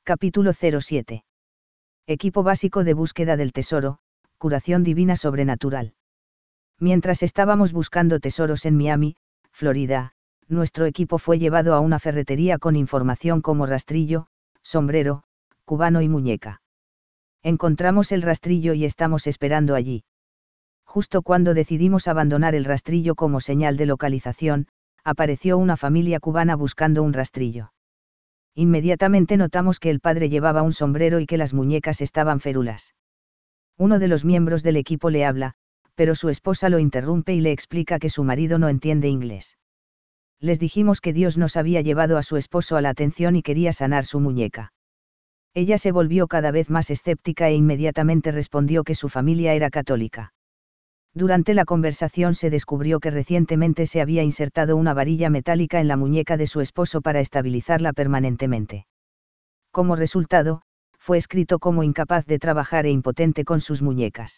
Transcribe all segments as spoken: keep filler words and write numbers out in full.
Capítulo cero siete. Equipo básico de búsqueda del tesoro, curación divina sobrenatural. Mientras estábamos buscando tesoros en Miami, Florida, nuestro equipo fue llevado a una ferretería con información como rastrillo, sombrero, cubano y muñeca. Encontramos el rastrillo y estamos esperando allí. Justo cuando decidimos abandonar el rastrillo como señal de localización, apareció una familia cubana buscando un rastrillo. Inmediatamente notamos que el padre llevaba un sombrero y que las muñecas estaban férulas. Uno de los miembros del equipo le habla, pero su esposa lo interrumpe y le explica que su marido no entiende inglés. Les dijimos que Dios nos había llevado a su esposo a la atención y quería sanar su muñeca. Ella se volvió cada vez más escéptica e inmediatamente respondió que su familia era católica. Durante la conversación se descubrió que recientemente se había insertado una varilla metálica en la muñeca de su esposo para estabilizarla permanentemente. Como resultado, fue escrito como incapaz de trabajar e impotente con sus muñecas.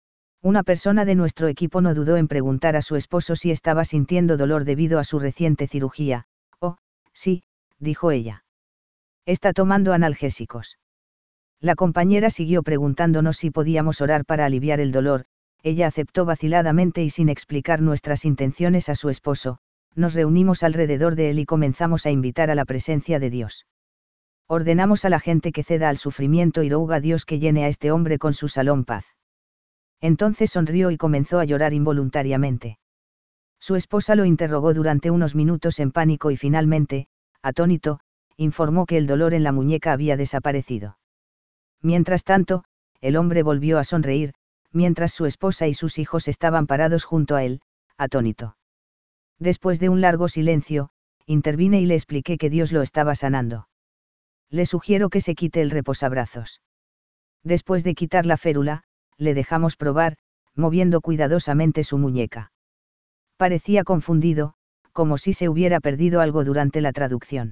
Una persona de nuestro equipo no dudó en preguntar a su esposo si estaba sintiendo dolor debido a su reciente cirugía. Oh, sí, dijo ella. Está tomando analgésicos. La compañera siguió preguntándonos si podíamos orar para aliviar el dolor. Ella aceptó vaciladamente y sin explicar nuestras intenciones a su esposo, nos reunimos alrededor de él y comenzamos a invitar a la presencia de Dios. Ordenamos a la gente que ceda al sufrimiento y roga a Dios que llene a este hombre con su salón paz. Entonces sonrió y comenzó a llorar involuntariamente. Su esposa lo interrogó durante unos minutos en pánico y finalmente, atónito, informó que el dolor en la muñeca había desaparecido. Mientras tanto, el hombre volvió a sonreír, mientras su esposa y sus hijos estaban parados junto a él, atónito. Después de un largo silencio, intervine y le expliqué que Dios lo estaba sanando. Le sugiero que se quite el reposabrazos. Después de quitar la férula, le dejamos probar, moviendo cuidadosamente su muñeca. Parecía confundido, como si se hubiera perdido algo durante la traducción.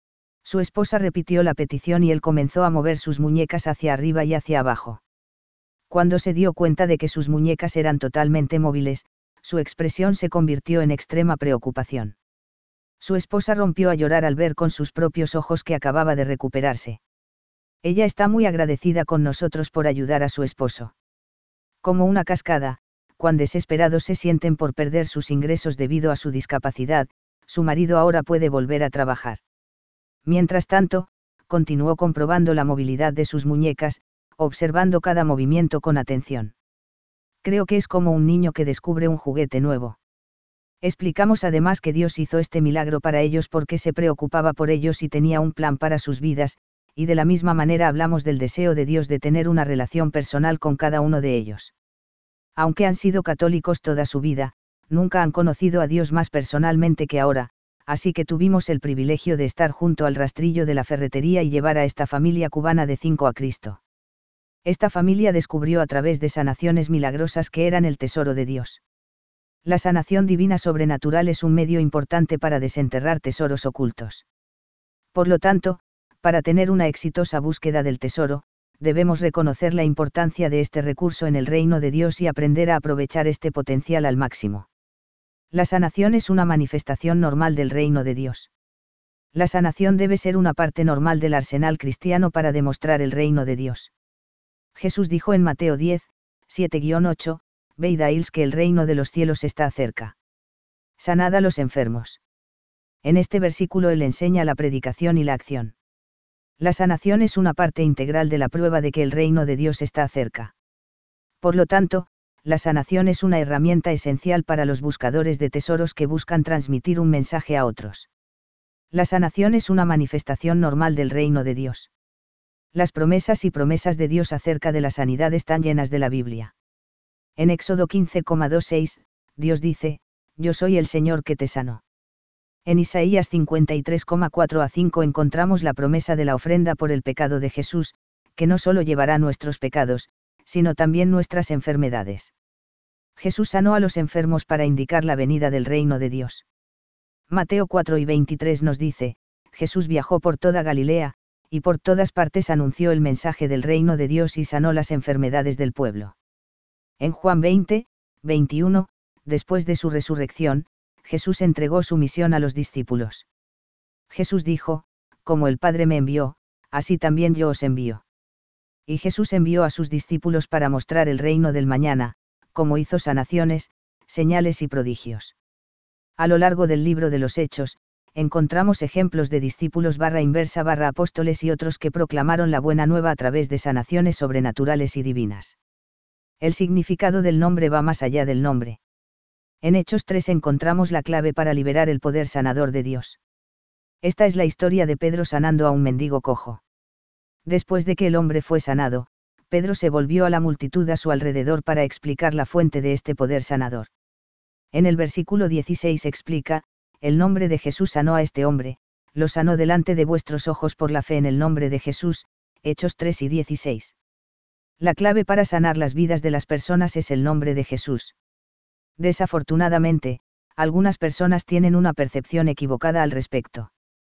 Su esposa repitió la petición y él comenzó a mover sus muñecas hacia arriba y hacia abajo. Cuando se dio cuenta de que sus muñecas eran totalmente móviles, su expresión se convirtió en extrema preocupación. Su esposa rompió a llorar al ver con sus propios ojos que acababa de recuperarse. Ella está muy agradecida con nosotros por ayudar a su esposo. Como una cascada, cuán desesperados se sienten por perder sus ingresos debido a su discapacidad, su marido ahora puede volver a trabajar. Mientras tanto, continuó comprobando la movilidad de sus muñecas, observando cada movimiento con atención. Creo que es como un niño que descubre un juguete nuevo. Explicamos además que Dios hizo este milagro para ellos porque se preocupaba por ellos y tenía un plan para sus vidas, y de la misma manera hablamos del deseo de Dios de tener una relación personal con cada uno de ellos. Aunque han sido católicos toda su vida, nunca han conocido a Dios más personalmente que ahora, así que tuvimos el privilegio de estar junto al rastrillo de la ferretería y llevar a esta familia cubana de cinco a Cristo. Esta familia descubrió a través de sanaciones milagrosas que eran el tesoro de Dios. La sanación divina sobrenatural es un medio importante para desenterrar tesoros ocultos. Por lo tanto, para tener una exitosa búsqueda del tesoro, debemos reconocer la importancia de este recurso en el reino de Dios y aprender a aprovechar este potencial al máximo. La sanación es una manifestación normal del reino de Dios. La sanación debe ser una parte normal del arsenal cristiano para demostrar el reino de Dios. Jesús dijo en Mateo diez, siete a ocho, Ved a ils que el reino de los cielos está cerca. Sanad a los enfermos. En este versículo él enseña la predicación y la acción. La sanación es una parte integral de la prueba de que el reino de Dios está cerca. Por lo tanto, la sanación es una herramienta esencial para los buscadores de tesoros que buscan transmitir un mensaje a otros. La sanación es una manifestación normal del reino de Dios. Las promesas y promesas de Dios acerca de la sanidad están llenas de la Biblia. En Éxodo quince veintiséis, Dios dice, Yo soy el Señor que te sanó. En Isaías cincuenta y tres cuatro a cinco encontramos la promesa de la ofrenda por el pecado de Jesús, que no solo llevará nuestros pecados, sino también nuestras enfermedades. Jesús sanó a los enfermos para indicar la venida del reino de Dios. Mateo cuatro y veintitrés nos dice, Jesús viajó por toda Galilea, y por todas partes anunció el mensaje del reino de Dios y sanó las enfermedades del pueblo. En Juan veinte, veintiuno, después de su resurrección, Jesús entregó su misión a los discípulos. Jesús dijo, como el Padre me envió, así también yo os envío. Y Jesús envió a sus discípulos para mostrar el reino del mañana, como hizo sanaciones, señales y prodigios. A lo largo del libro de los Hechos, encontramos ejemplos de discípulos barra inversa barra apóstoles y otros que proclamaron la buena nueva a través de sanaciones sobrenaturales y divinas. El significado del nombre va más allá del nombre. En Hechos tres encontramos la clave para liberar el poder sanador de Dios. Esta es la historia de Pedro sanando a un mendigo cojo. Después de que el hombre fue sanado, Pedro se volvió a la multitud a su alrededor para explicar la fuente de este poder sanador. En el versículo dieciséis explica, el nombre de Jesús sanó a este hombre, lo sanó delante de vuestros ojos por la fe en el nombre de Jesús, Hechos tres y dieciséis. La clave para sanar las vidas de las personas es el nombre de Jesús. Desafortunadamente, algunas personas tienen una percepción equivocada al respecto.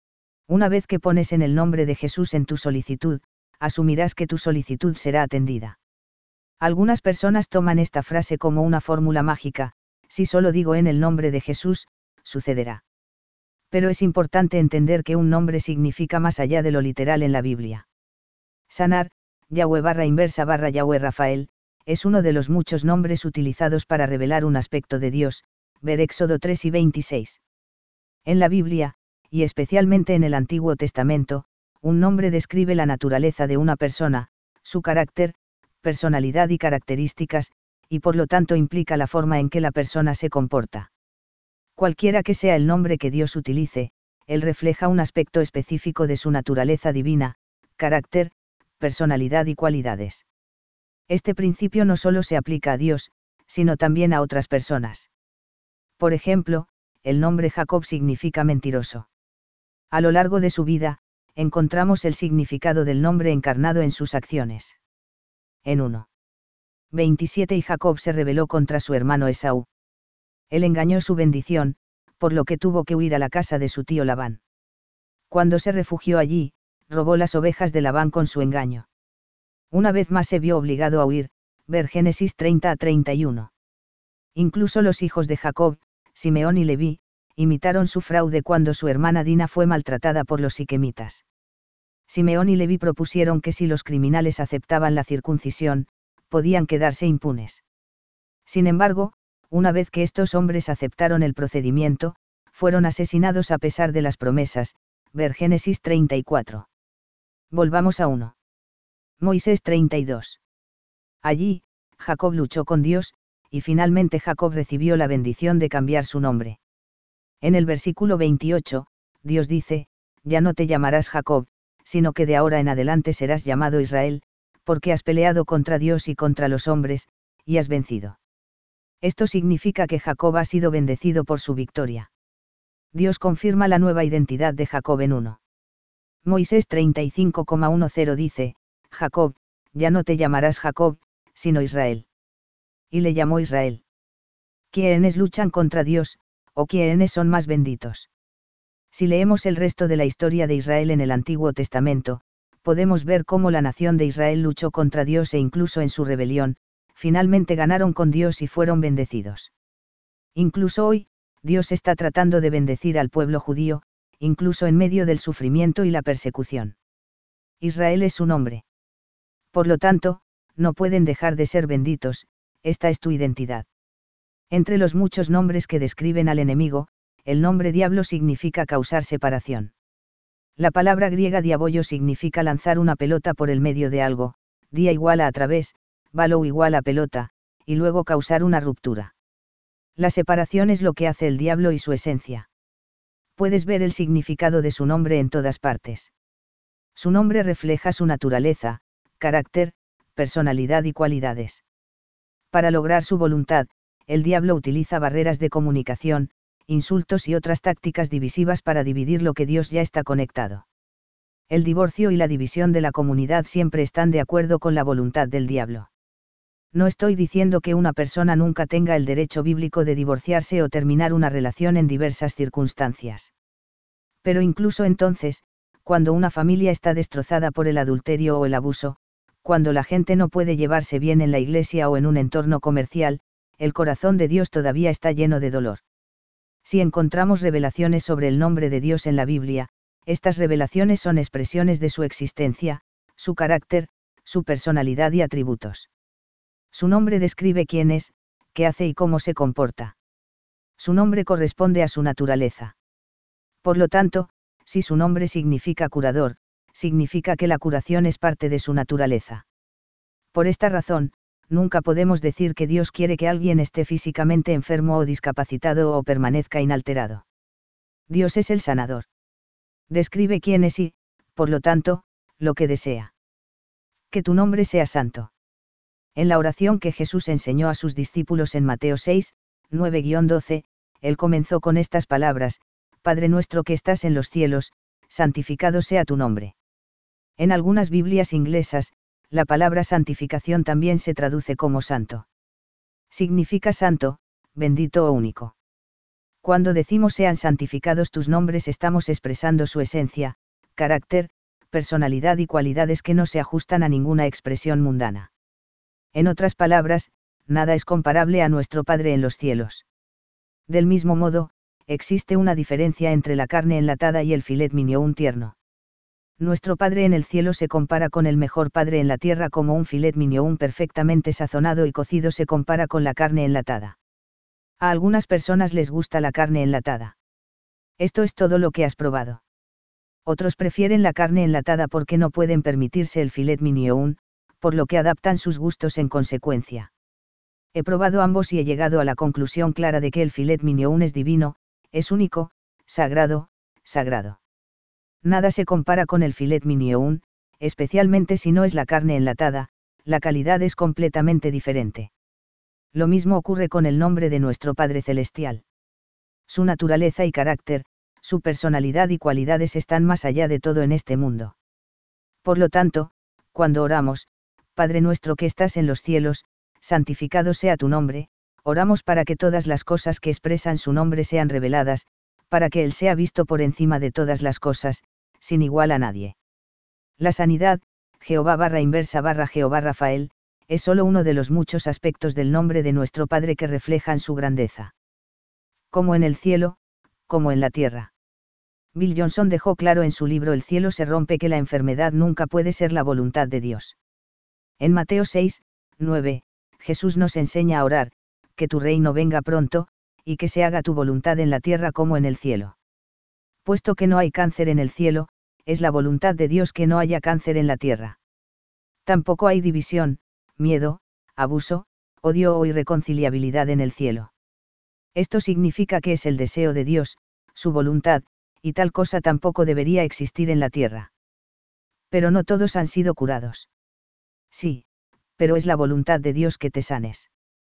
Una vez que pones en el nombre de Jesús en tu solicitud, asumirás que tu solicitud será atendida. Algunas personas toman esta frase como una fórmula mágica, si solo digo en el nombre de Jesús, sucederá. Pero es importante entender que un nombre significa más allá de lo literal en la Biblia. Sanar, Yahweh barra inversa barra Yahweh Rafael, es uno de los muchos nombres utilizados para revelar un aspecto de Dios, ver Éxodo tres y veintiséis. En la Biblia, y especialmente en el Antiguo Testamento, un nombre describe la naturaleza de una persona, su carácter, personalidad y características, y por lo tanto implica la forma en que la persona se comporta. Cualquiera que sea el nombre que Dios utilice, él refleja un aspecto específico de su naturaleza divina, carácter, personalidad y cualidades. Este principio no solo se aplica a Dios, sino también a otras personas. Por ejemplo, el nombre Jacob significa mentiroso. A lo largo de su vida, encontramos el significado del nombre encarnado en sus acciones. En uno veintisiete y Jacob se rebeló contra su hermano Esaú. Él engañó su bendición, por lo que tuvo que huir a la casa de su tío Labán. Cuando se refugió allí, robó las ovejas de Labán con su engaño. Una vez más se vio obligado a huir, ver Génesis treinta a treinta y uno. Incluso los hijos de Jacob, Simeón y Leví, imitaron su fraude cuando su hermana Dina fue maltratada por los siquemitas. Simeón y Leví propusieron que si los criminales aceptaban la circuncisión, podían quedarse impunes. Sin embargo, una vez que estos hombres aceptaron el procedimiento, fueron asesinados a pesar de las promesas, ver Génesis treinta y cuatro. Volvamos a uno Moisés treinta y dos. Allí, Jacob luchó con Dios, y finalmente Jacob recibió la bendición de cambiar su nombre. En el versículo veintiocho, Dios dice, ya no te llamarás Jacob, sino que de ahora en adelante serás llamado Israel, porque has peleado contra Dios y contra los hombres, y has vencido. Esto significa que Jacob ha sido bendecido por su victoria. Dios confirma la nueva identidad de Jacob en uno Moisés treinta y cinco a diez dice, Jacob, ya no te llamarás Jacob, sino Israel. Y le llamó Israel. ¿Quiénes luchan contra Dios, o quiénes son más benditos? Si leemos el resto de la historia de Israel en el Antiguo Testamento, podemos ver cómo la nación de Israel luchó contra Dios e incluso en su rebelión, finalmente ganaron con Dios y fueron bendecidos. Incluso hoy, Dios está tratando de bendecir al pueblo judío, incluso en medio del sufrimiento y la persecución. Israel es su nombre. Por lo tanto, no pueden dejar de ser benditos, esta es tu identidad. Entre los muchos nombres que describen al enemigo, el nombre diablo significa causar separación. La palabra griega diabollo significa lanzar una pelota por el medio de algo, dia igual a a través, balo igual a pelota, y luego causar una ruptura. La separación es lo que hace el diablo y su esencia. Puedes ver el significado de su nombre en todas partes. Su nombre refleja su naturaleza, carácter, personalidad y cualidades. Para lograr su voluntad, el diablo utiliza barreras de comunicación, insultos y otras tácticas divisivas para dividir lo que Dios ya está conectado. El divorcio y la división de la comunidad siempre están de acuerdo con la voluntad del diablo. No estoy diciendo que una persona nunca tenga el derecho bíblico de divorciarse o terminar una relación en diversas circunstancias. Pero incluso entonces, cuando una familia está destrozada por el adulterio o el abuso, cuando la gente no puede llevarse bien en la iglesia o en un entorno comercial, el corazón de Dios todavía está lleno de dolor. Si encontramos revelaciones sobre el nombre de Dios en la Biblia, Estas revelaciones son expresiones de su existencia, su carácter, su personalidad y atributos. Su nombre describe quién es, qué hace y cómo se comporta. Su nombre corresponde a su naturaleza. Por lo tanto, si su nombre significa curador, significa que la curación es parte de su naturaleza. Por esta razón, nunca podemos decir que Dios quiere que alguien esté físicamente enfermo o discapacitado o permanezca inalterado. Dios es el sanador. Describe quién es y, por lo tanto, lo que desea. Que tu nombre sea santo. En la oración que Jesús enseñó a sus discípulos en Mateo seis, nueve a doce, él comenzó con estas palabras: Padre nuestro que estás en los cielos, santificado sea tu nombre. En algunas Biblias inglesas, la palabra santificación también se traduce como santo. Significa santo, bendito o único. Cuando decimos sean santificados tus nombres, estamos expresando su esencia, carácter, personalidad y cualidades que no se ajustan a ninguna expresión mundana. En otras palabras, nada es comparable a nuestro Padre en los cielos. Del mismo modo, existe una diferencia entre la carne enlatada y el filet mignon tierno. Nuestro Padre en el cielo se compara con el mejor padre en la tierra, como un filet mignon perfectamente sazonado y cocido se compara con la carne enlatada. A algunas personas les gusta la carne enlatada. Esto es todo lo que has probado. Otros prefieren la carne enlatada porque no pueden permitirse el filet mignon, por lo que adaptan sus gustos en consecuencia. He probado ambos y he llegado a la conclusión clara de que el filet mignon es divino, es único, sagrado, sagrado. Nada se compara con el filet mignon, especialmente si no es la carne enlatada, la calidad es completamente diferente. Lo mismo ocurre con el nombre de nuestro Padre Celestial. Su naturaleza y carácter, su personalidad y cualidades están más allá de todo en este mundo. Por lo tanto, cuando oramos, Padre nuestro que estás en los cielos, santificado sea tu nombre, oramos para que todas las cosas que expresan su nombre sean reveladas, para que Él sea visto por encima de todas las cosas, sin igual a nadie. La sanidad, Jehová barra inversa barra Jehová Rafael, es solo uno de los muchos aspectos del nombre de nuestro Padre que reflejan su grandeza. Como en el cielo, como en la tierra. Bill Johnson dejó claro en su libro El cielo se rompe que la enfermedad nunca puede ser la voluntad de Dios. En Mateo seis, nueve, Jesús nos enseña a orar, que tu reino venga pronto, y que se haga tu voluntad en la tierra como en el cielo. Puesto que no hay cáncer en el cielo, es la voluntad de Dios que no haya cáncer en la tierra. Tampoco hay división, miedo, abuso, odio o irreconciliabilidad en el cielo. Esto significa que es el deseo de Dios, su voluntad, y tal cosa tampoco debería existir en la tierra. Pero no todos han sido curados. Sí, pero es la voluntad de Dios que te sanes.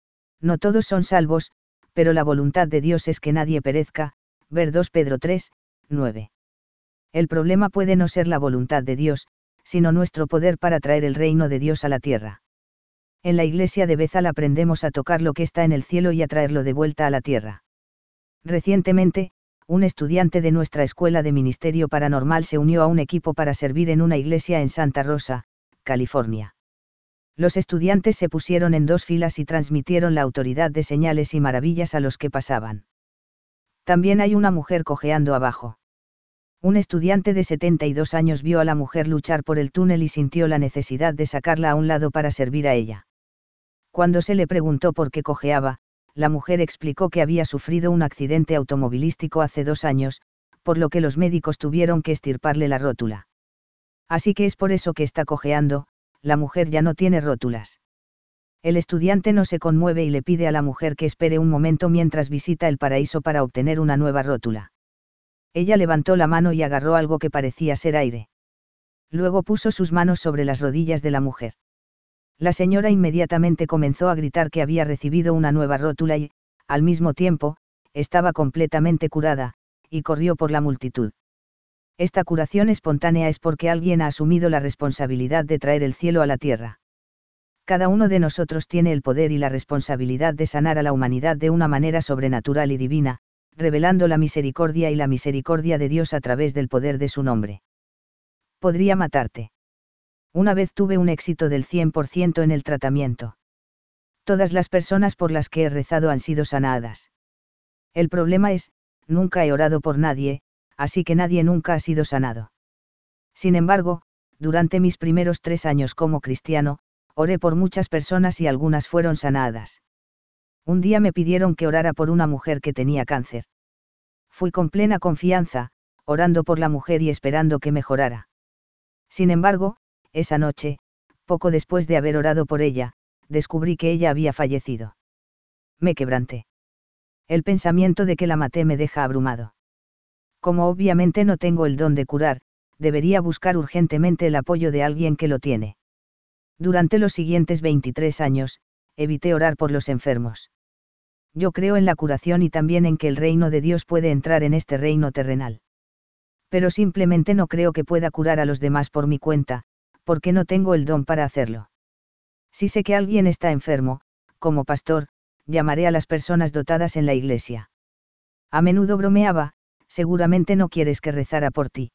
No todos son salvos, pero la voluntad de Dios es que nadie perezca, ver dos Pedro tres, nueve. El problema puede no ser la voluntad de Dios, sino nuestro poder para traer el reino de Dios a la tierra. En la iglesia de Bethel aprendemos a tocar lo que está en el cielo y a traerlo de vuelta a la tierra. Recientemente, un estudiante de nuestra escuela de ministerio paranormal se unió a un equipo para servir en una iglesia en Santa Rosa, California. Los estudiantes se pusieron en dos filas y transmitieron la autoridad de señales y maravillas a los que pasaban. También hay una mujer cojeando abajo. Un estudiante de setenta y dos años vio a la mujer luchar por el túnel y sintió la necesidad de sacarla a un lado para servir a ella. Cuando se le preguntó por qué cojeaba, la mujer explicó que había sufrido un accidente automovilístico hace dos años, por lo que los médicos tuvieron que extirparle la rótula. Así que es por eso que está cojeando, la mujer ya no tiene rótulas. El estudiante no se conmueve y le pide a la mujer que espere un momento mientras visita el paraíso para obtener una nueva rótula. Ella levantó la mano y agarró algo que parecía ser aire. Luego puso sus manos sobre las rodillas de la mujer. La señora inmediatamente comenzó a gritar que había recibido una nueva rótula y, al mismo tiempo, estaba completamente curada, y corrió por la multitud. Esta curación espontánea es porque alguien ha asumido la responsabilidad de traer el cielo a la tierra. Cada uno de nosotros tiene el poder y la responsabilidad de sanar a la humanidad de una manera sobrenatural y divina, revelando la misericordia y la misericordia de Dios a través del poder de su nombre. Podría matarte. Una vez tuve un éxito del cien por ciento en el tratamiento. Todas las personas por las que he rezado han sido sanadas. El problema es, nunca he orado por nadie, así que nadie nunca ha sido sanado. Sin embargo, durante mis primeros tres años como cristiano, oré por muchas personas y algunas fueron sanadas. Un día me pidieron que orara por una mujer que tenía cáncer. Fui con plena confianza, orando por la mujer y esperando que mejorara. Sin embargo, esa noche, poco después de haber orado por ella, descubrí que ella había fallecido. Me quebranté. El pensamiento de que la maté me deja abrumado. Como obviamente no tengo el don de curar, debería buscar urgentemente el apoyo de alguien que lo tiene. Durante los siguientes veintitrés años, evité orar por los enfermos. Yo creo en la curación y también en que el reino de Dios puede entrar en este reino terrenal. Pero simplemente no creo que pueda curar a los demás por mi cuenta, porque no tengo el don para hacerlo. Si sé que alguien está enfermo, como pastor, llamaré a las personas dotadas en la iglesia. A menudo bromeaba, seguramente no quieres que rezara por ti.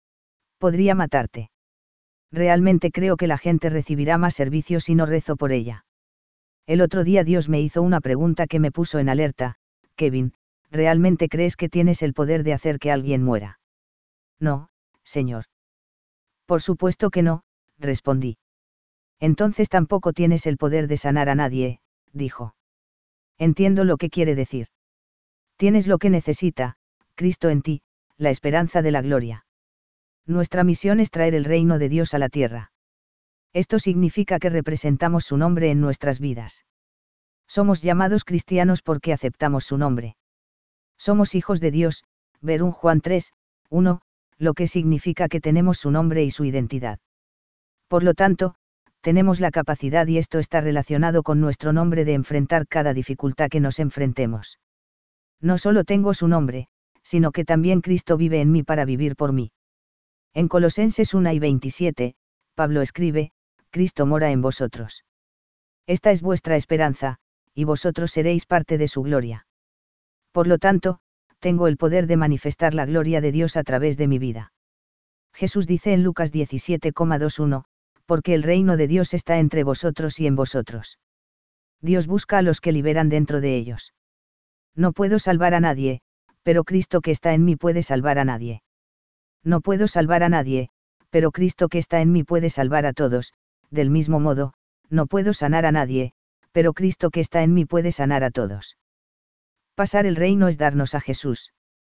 Podría matarte. Realmente creo que la gente recibirá más servicios si no rezo por ella. El otro día Dios me hizo una pregunta que me puso en alerta: Kevin, ¿realmente crees que tienes el poder de hacer que alguien muera? No, Señor. Por supuesto que no, respondí. Entonces tampoco tienes el poder de sanar a nadie, dijo. Entiendo lo que quiere decir. Tienes lo que necesita, Cristo en ti, la esperanza de la gloria. Nuestra misión es traer el reino de Dios a la tierra. Esto significa que representamos su nombre en nuestras vidas. Somos llamados cristianos porque aceptamos su nombre. Somos hijos de Dios, ver un Juan tres, uno, lo que significa que tenemos su nombre y su identidad. Por lo tanto, tenemos la capacidad, y esto está relacionado con nuestro nombre, de enfrentar cada dificultad que nos enfrentemos. No solo tengo su nombre, sino que también Cristo vive en mí para vivir por mí. En Colosenses uno y veintisiete, Pablo escribe: Cristo mora en vosotros. Esta es vuestra esperanza, y vosotros seréis parte de su gloria. Por lo tanto, tengo el poder de manifestar la gloria de Dios a través de mi vida. Jesús dice en Lucas diecisiete veintiuno, porque el reino de Dios está entre vosotros y en vosotros. Dios busca a los que liberan dentro de ellos. No puedo salvar a nadie, pero Cristo que está en mí puede salvar a nadie. No puedo salvar a nadie, pero Cristo que está en mí puede salvar a todos. Del mismo modo, no puedo sanar a nadie, pero Cristo que está en mí puede sanar a todos. Pasar el reino es darnos a Jesús.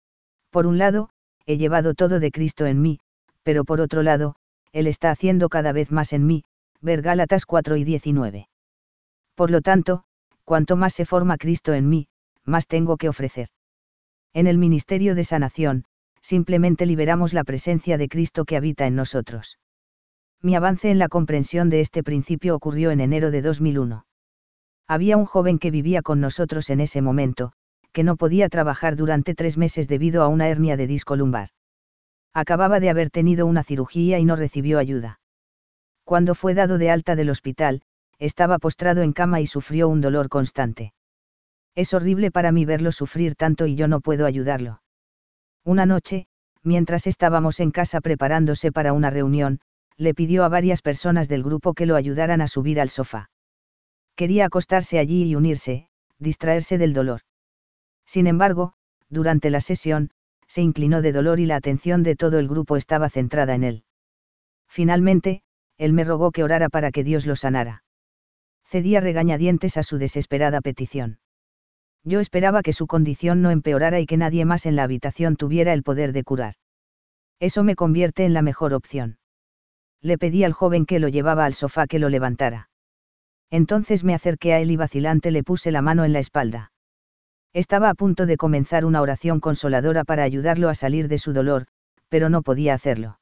Por un lado, he llevado todo de Cristo en mí, pero por otro lado, Él está haciendo cada vez más en mí, ver Gálatas cuatro y diecinueve. Por lo tanto, cuanto más se forma Cristo en mí, más tengo que ofrecer. En el ministerio de sanación, simplemente liberamos la presencia de Cristo que habita en nosotros. Mi avance en la comprensión de este principio ocurrió en enero de dos mil uno. Había un joven que vivía con nosotros en ese momento, que no podía trabajar durante tres meses debido a una hernia de disco lumbar. Acababa de haber tenido una cirugía y no recibió ayuda. Cuando fue dado de alta del hospital, estaba postrado en cama y sufrió un dolor constante. Es horrible para mí verlo sufrir tanto y yo no puedo ayudarlo. Una noche, mientras estábamos en casa preparándose para una reunión, le pidió a varias personas del grupo que lo ayudaran a subir al sofá. Quería acostarse allí y unirse, distraerse del dolor. Sin embargo, durante la sesión, se inclinó de dolor y la atención de todo el grupo estaba centrada en él. Finalmente, él me rogó que orara para que Dios lo sanara. Cedí a regañadientes a su desesperada petición. Yo esperaba que su condición no empeorara y que nadie más en la habitación tuviera el poder de curar. Eso me convierte en la mejor opción. Le pedí al joven que lo llevaba al sofá que lo levantara. Entonces me acerqué a él y vacilante le puse la mano en la espalda. Estaba a punto de comenzar una oración consoladora para ayudarlo a salir de su dolor, pero no podía hacerlo.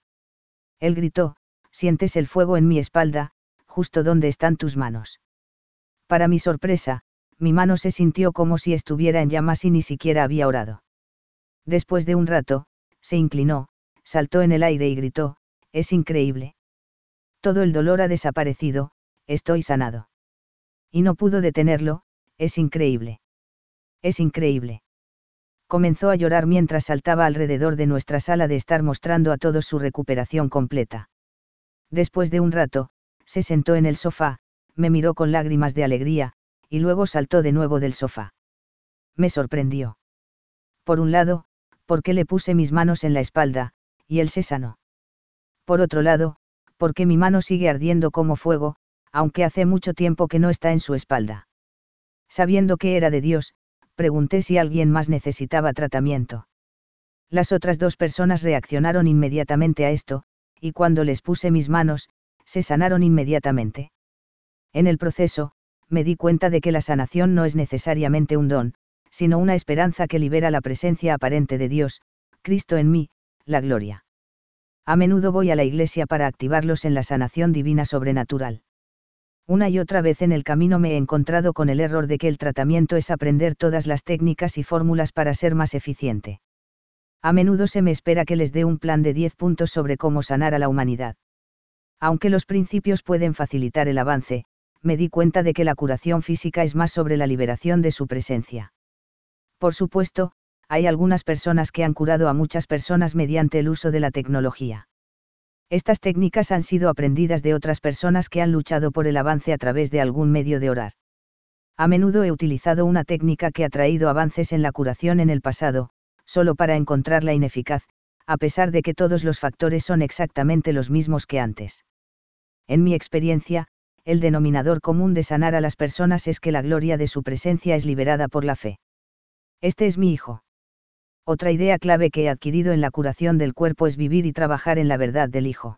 Él gritó: «¿Sientes el fuego en mi espalda, justo donde están tus manos?» Para mi sorpresa, mi mano se sintió como si estuviera en llamas y ni siquiera había orado. Después de un rato, se inclinó, saltó en el aire y gritó: «Es increíble. Todo el dolor ha desaparecido, estoy sanado». Y no pudo detenerlo: «Es increíble. Es increíble». Comenzó a llorar mientras saltaba alrededor de nuestra sala de estar mostrando a todos su recuperación completa. Después de un rato, se sentó en el sofá, me miró con lágrimas de alegría, y luego saltó de nuevo del sofá. Me sorprendió. Por un lado, porque le puse mis manos en la espalda, y él se sanó. Por otro lado, porque mi mano sigue ardiendo como fuego, aunque hace mucho tiempo que no está en su espalda. Sabiendo que era de Dios, pregunté si alguien más necesitaba tratamiento. Las otras dos personas reaccionaron inmediatamente a esto, y cuando les puse mis manos, se sanaron inmediatamente. En el proceso, me di cuenta de que la sanación no es necesariamente un don, sino una esperanza que libera la presencia aparente de Dios, Cristo en mí, la gloria. A menudo voy a la iglesia para activarlos en la sanación divina sobrenatural. Una y otra vez en el camino me he encontrado con el error de que el tratamiento es aprender todas las técnicas y fórmulas para ser más eficiente. A menudo se me espera que les dé un plan de diez puntos sobre cómo sanar a la humanidad. Aunque los principios pueden facilitar el avance, me di cuenta de que la curación física es más sobre la liberación de su presencia. Por supuesto, hay algunas personas que han curado a muchas personas mediante el uso de la tecnología. Estas técnicas han sido aprendidas de otras personas que han luchado por el avance a través de algún medio de orar. A menudo he utilizado una técnica que ha traído avances en la curación en el pasado, solo para encontrarla ineficaz, a pesar de que todos los factores son exactamente los mismos que antes. En mi experiencia, el denominador común de sanar a las personas es que la gloria de su presencia es liberada por la fe. Este es mi hijo. Otra idea clave que he adquirido en la curación del cuerpo es vivir y trabajar en la verdad del Hijo.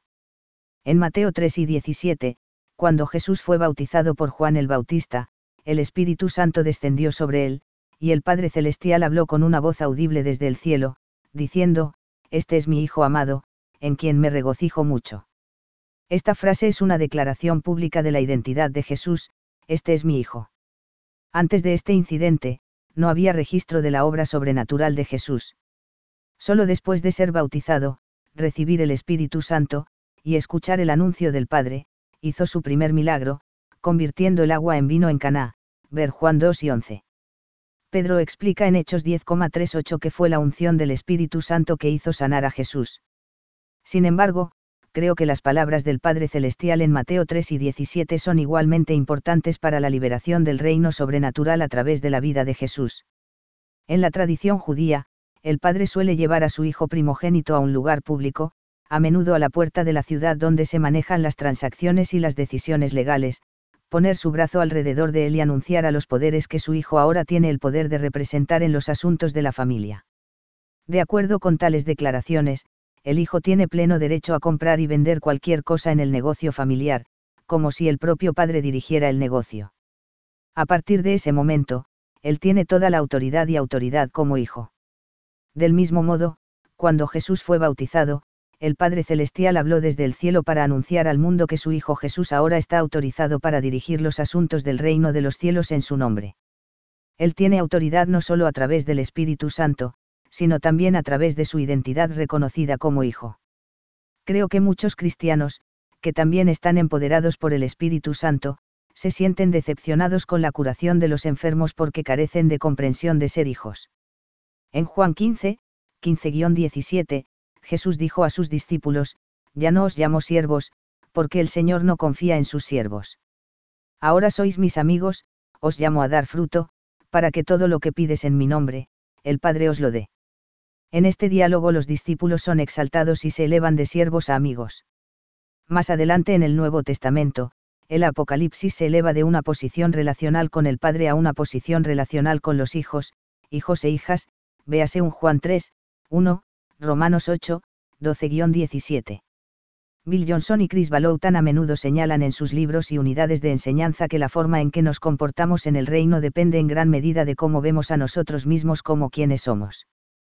En Mateo tres y diecisiete, cuando Jesús fue bautizado por Juan el Bautista, el Espíritu Santo descendió sobre él, y el Padre Celestial habló con una voz audible desde el cielo, diciendo, «Este es mi Hijo amado, en quien me regocijo mucho». Esta frase es una declaración pública de la identidad de Jesús, «Este es mi Hijo». Antes de este incidente, no había registro de la obra sobrenatural de Jesús. Solo después de ser bautizado, recibir el Espíritu Santo, y escuchar el anuncio del Padre, hizo su primer milagro, convirtiendo el agua en vino en Caná, ver Juan dos y once. Pedro explica en Hechos diez coma treinta y ocho que fue la unción del Espíritu Santo que hizo sanar a Jesús. Sin embargo, creo que las palabras del Padre Celestial en Mateo tres y diecisiete son igualmente importantes para la liberación del reino sobrenatural a través de la vida de Jesús. En la tradición judía, el padre suele llevar a su hijo primogénito a un lugar público, a menudo a la puerta de la ciudad donde se manejan las transacciones y las decisiones legales, poner su brazo alrededor de él y anunciar a los poderes que su hijo ahora tiene el poder de representar en los asuntos de la familia. De acuerdo con tales declaraciones, el hijo tiene pleno derecho a comprar y vender cualquier cosa en el negocio familiar, como si el propio padre dirigiera el negocio. A partir de ese momento, él tiene toda la autoridad y autoridad como hijo. Del mismo modo, cuando Jesús fue bautizado, el Padre Celestial habló desde el cielo para anunciar al mundo que su Hijo Jesús ahora está autorizado para dirigir los asuntos del reino de los cielos en su nombre. Él tiene autoridad no solo a través del Espíritu Santo, sino también a través de su identidad reconocida como Hijo. Creo que muchos cristianos, que también están empoderados por el Espíritu Santo, se sienten decepcionados con la curación de los enfermos porque carecen de comprensión de ser hijos. En Juan quince, quince a diecisiete, Jesús dijo a sus discípulos, «Ya no os llamo siervos, porque el Señor no confía en sus siervos. Ahora sois mis amigos, os llamo a dar fruto, para que todo lo que pides en mi nombre, el Padre os lo dé». En este diálogo los discípulos son exaltados y se elevan de siervos a amigos. Más adelante en el Nuevo Testamento, el Apocalipsis se eleva de una posición relacional con el Padre a una posición relacional con los hijos, hijos e hijas, véase un Juan tres, uno, Romanos ocho, doce a diecisiete. Bill Johnson y Chris Ballou tan a menudo señalan en sus libros y unidades de enseñanza que la forma en que nos comportamos en el reino depende en gran medida de cómo vemos a nosotros mismos como quienes somos.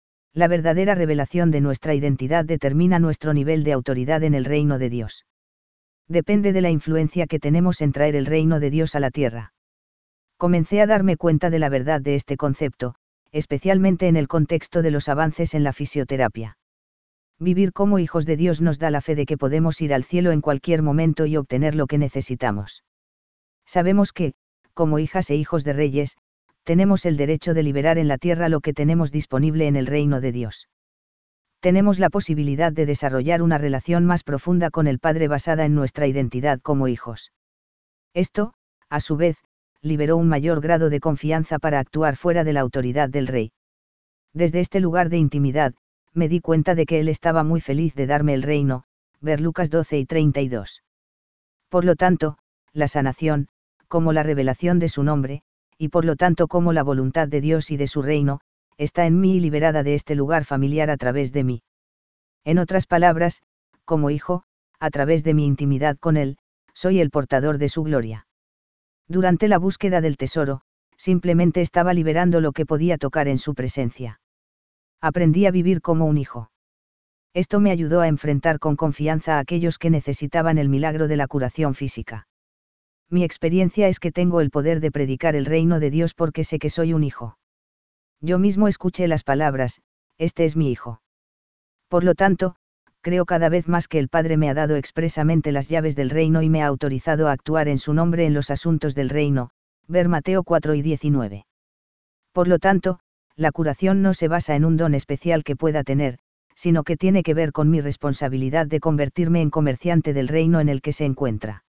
La verdadera revelación de nuestra identidad determina nuestro nivel de autoridad en el reino de Dios. Depende de la influencia que tenemos en traer el reino de Dios a la tierra. Comencé a darme cuenta de la verdad de este concepto, especialmente en el contexto de los avances en la fisioterapia. Vivir como hijos de Dios nos da la fe de que podemos ir al cielo en cualquier momento y obtener lo que necesitamos. Sabemos que, como hijas e hijos de reyes, tenemos el derecho de liberar en la tierra lo que tenemos disponible en el reino de Dios. Tenemos la posibilidad de desarrollar una relación más profunda con el Padre basada en nuestra identidad como hijos. Esto, a su vez, liberó un mayor grado de confianza para actuar fuera de la autoridad del Rey. Desde este lugar de intimidad, me di cuenta de que Él estaba muy feliz de darme el reino, ver Lucas doce y treinta y dos. Por lo tanto, la sanación, como la revelación de su nombre, y por lo tanto como la voluntad de Dios y de su reino, está en mí y liberada de este lugar familiar a través de mí. En otras palabras, como hijo, a través de mi intimidad con Él, soy el portador de su gloria. Durante la búsqueda del tesoro, simplemente estaba liberando lo que podía tocar en su presencia. Aprendí a vivir como un hijo. Esto me ayudó a enfrentar con confianza a aquellos que necesitaban el milagro de la curación física. Mi experiencia es que tengo el poder de predicar el reino de Dios porque sé que soy un hijo. Yo mismo escuché las palabras, este es mi hijo. Por lo tanto, creo cada vez más que el Padre me ha dado expresamente las llaves del reino y me ha autorizado a actuar en su nombre en los asuntos del reino, ver Mateo cuatro y diecinueve. Por lo tanto, la curación no se basa en un don especial que pueda tener, sino que tiene que ver con mi responsabilidad de convertirme en comerciante del reino en el que se encuentra.